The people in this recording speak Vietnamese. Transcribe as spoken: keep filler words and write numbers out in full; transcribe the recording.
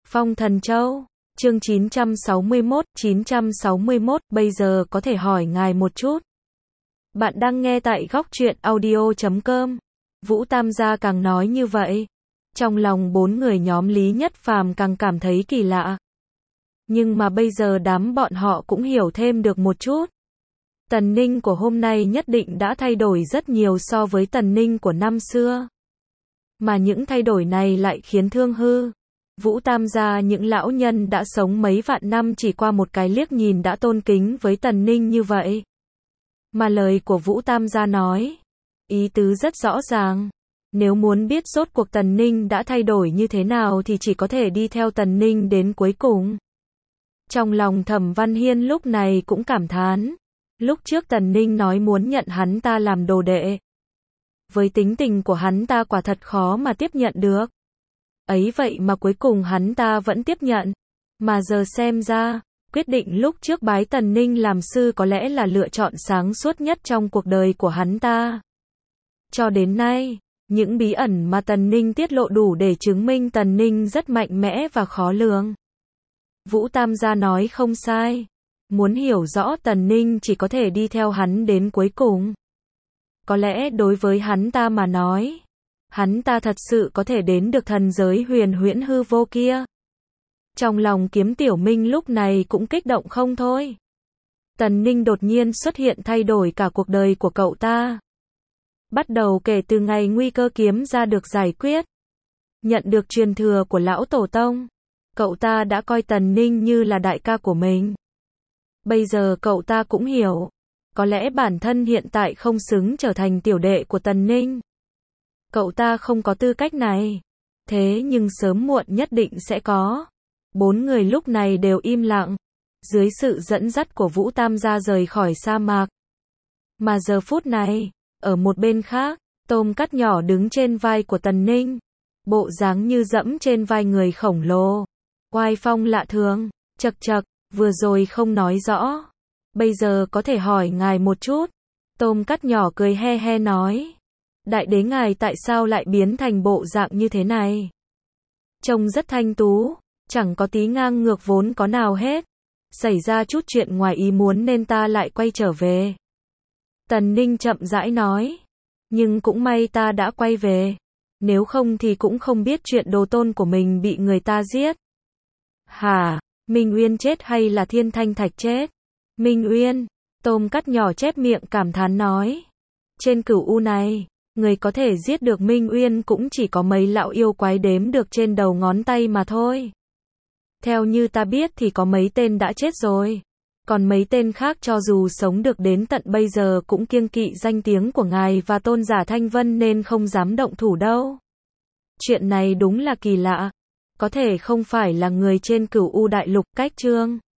Phong Thần Châu, chương chín trăm sáu mươi mốt, chín trăm sáu mươi mốt, bây giờ có thể hỏi ngài một chút. Bạn đang nghe tại góc truyện audio chấm com. Vũ Tam gia càng nói như vậy, trong lòng bốn người nhóm Lý Nhất Phàm càng cảm thấy kỳ lạ. Nhưng mà bây giờ đám bọn họ cũng hiểu thêm được một chút. Tần Ninh của hôm nay nhất định đã thay đổi rất nhiều so với Tần Ninh của năm xưa. Mà những thay đổi này lại khiến Thương Hư, Vũ Tam gia những lão nhân đã sống mấy vạn năm chỉ qua một cái liếc nhìn đã tôn kính với Tần Ninh như vậy. Mà lời của Vũ Tam gia nói, ý tứ rất rõ ràng. Nếu muốn biết rốt cuộc Tần Ninh đã thay đổi như thế nào thì chỉ có thể đi theo Tần Ninh đến cuối cùng. Trong lòng Thẩm Văn Hiên lúc này cũng cảm thán. Lúc trước Tần Ninh nói muốn nhận hắn ta làm đồ đệ. Với tính tình của hắn ta quả thật khó mà tiếp nhận được. Ấy vậy mà cuối cùng hắn ta vẫn tiếp nhận. Mà giờ xem ra, quyết định lúc trước bái Tần Ninh làm sư có lẽ là lựa chọn sáng suốt nhất trong cuộc đời của hắn ta. Cho đến nay, những bí ẩn mà Tần Ninh tiết lộ đủ để chứng minh Tần Ninh rất mạnh mẽ và khó lường. Vũ Tam gia nói không sai. Muốn hiểu rõ Tần Ninh chỉ có thể đi theo hắn đến cuối cùng. Có lẽ đối với hắn ta mà nói, hắn ta thật sự có thể đến được thần giới huyền huyễn hư vô kia. Trong lòng Kiếm Tiểu Minh lúc này cũng kích động không thôi. Tần Ninh đột nhiên xuất hiện thay đổi cả cuộc đời của cậu ta. Bắt đầu kể từ ngày nguy cơ kiếm ra được giải quyết, nhận được truyền thừa của lão tổ tông, cậu ta đã coi Tần Ninh như là đại ca của mình. Bây giờ cậu ta cũng hiểu, có lẽ bản thân hiện tại không xứng trở thành tiểu đệ của Tần Ninh. Cậu ta không có tư cách này. Thế nhưng sớm muộn nhất định sẽ có. Bốn người lúc này đều im lặng, dưới sự dẫn dắt của Vũ Tam gia rời khỏi sa mạc. Mà giờ phút này, ở một bên khác, tôm cắt nhỏ đứng trên vai của Tần Ninh. Bộ dáng như dẫm trên vai người khổng lồ. Oai phong lạ thường, chật chật, vừa rồi không nói rõ. Bây giờ có thể hỏi ngài một chút. Tôm cắt nhỏ cười he he nói. Đại đế ngài tại sao lại biến thành bộ dạng như thế này? Trông rất thanh tú, chẳng có tí ngang ngược vốn có nào hết. Xảy ra chút chuyện ngoài ý muốn nên ta lại quay trở về. Tần Ninh chậm rãi nói. Nhưng cũng may ta đã quay về. Nếu không thì cũng không biết chuyện đồ tôn của mình bị người ta giết. Hả? Minh Uyên chết hay là Thiên Thanh Thạch chết? Minh Uyên, tôm cắt nhỏ chép miệng cảm thán nói. Trên cửu u này, người có thể giết được Minh Uyên cũng chỉ có mấy lão yêu quái đếm được trên đầu ngón tay mà thôi. Theo như ta biết thì có mấy tên đã chết rồi. Còn mấy tên khác cho dù sống được đến tận bây giờ cũng kiêng kỵ danh tiếng của ngài và tôn giả Thanh Vân nên không dám động thủ đâu. Chuyện này đúng là kỳ lạ. Có thể không phải là người trên cửu u đại lục cách chương.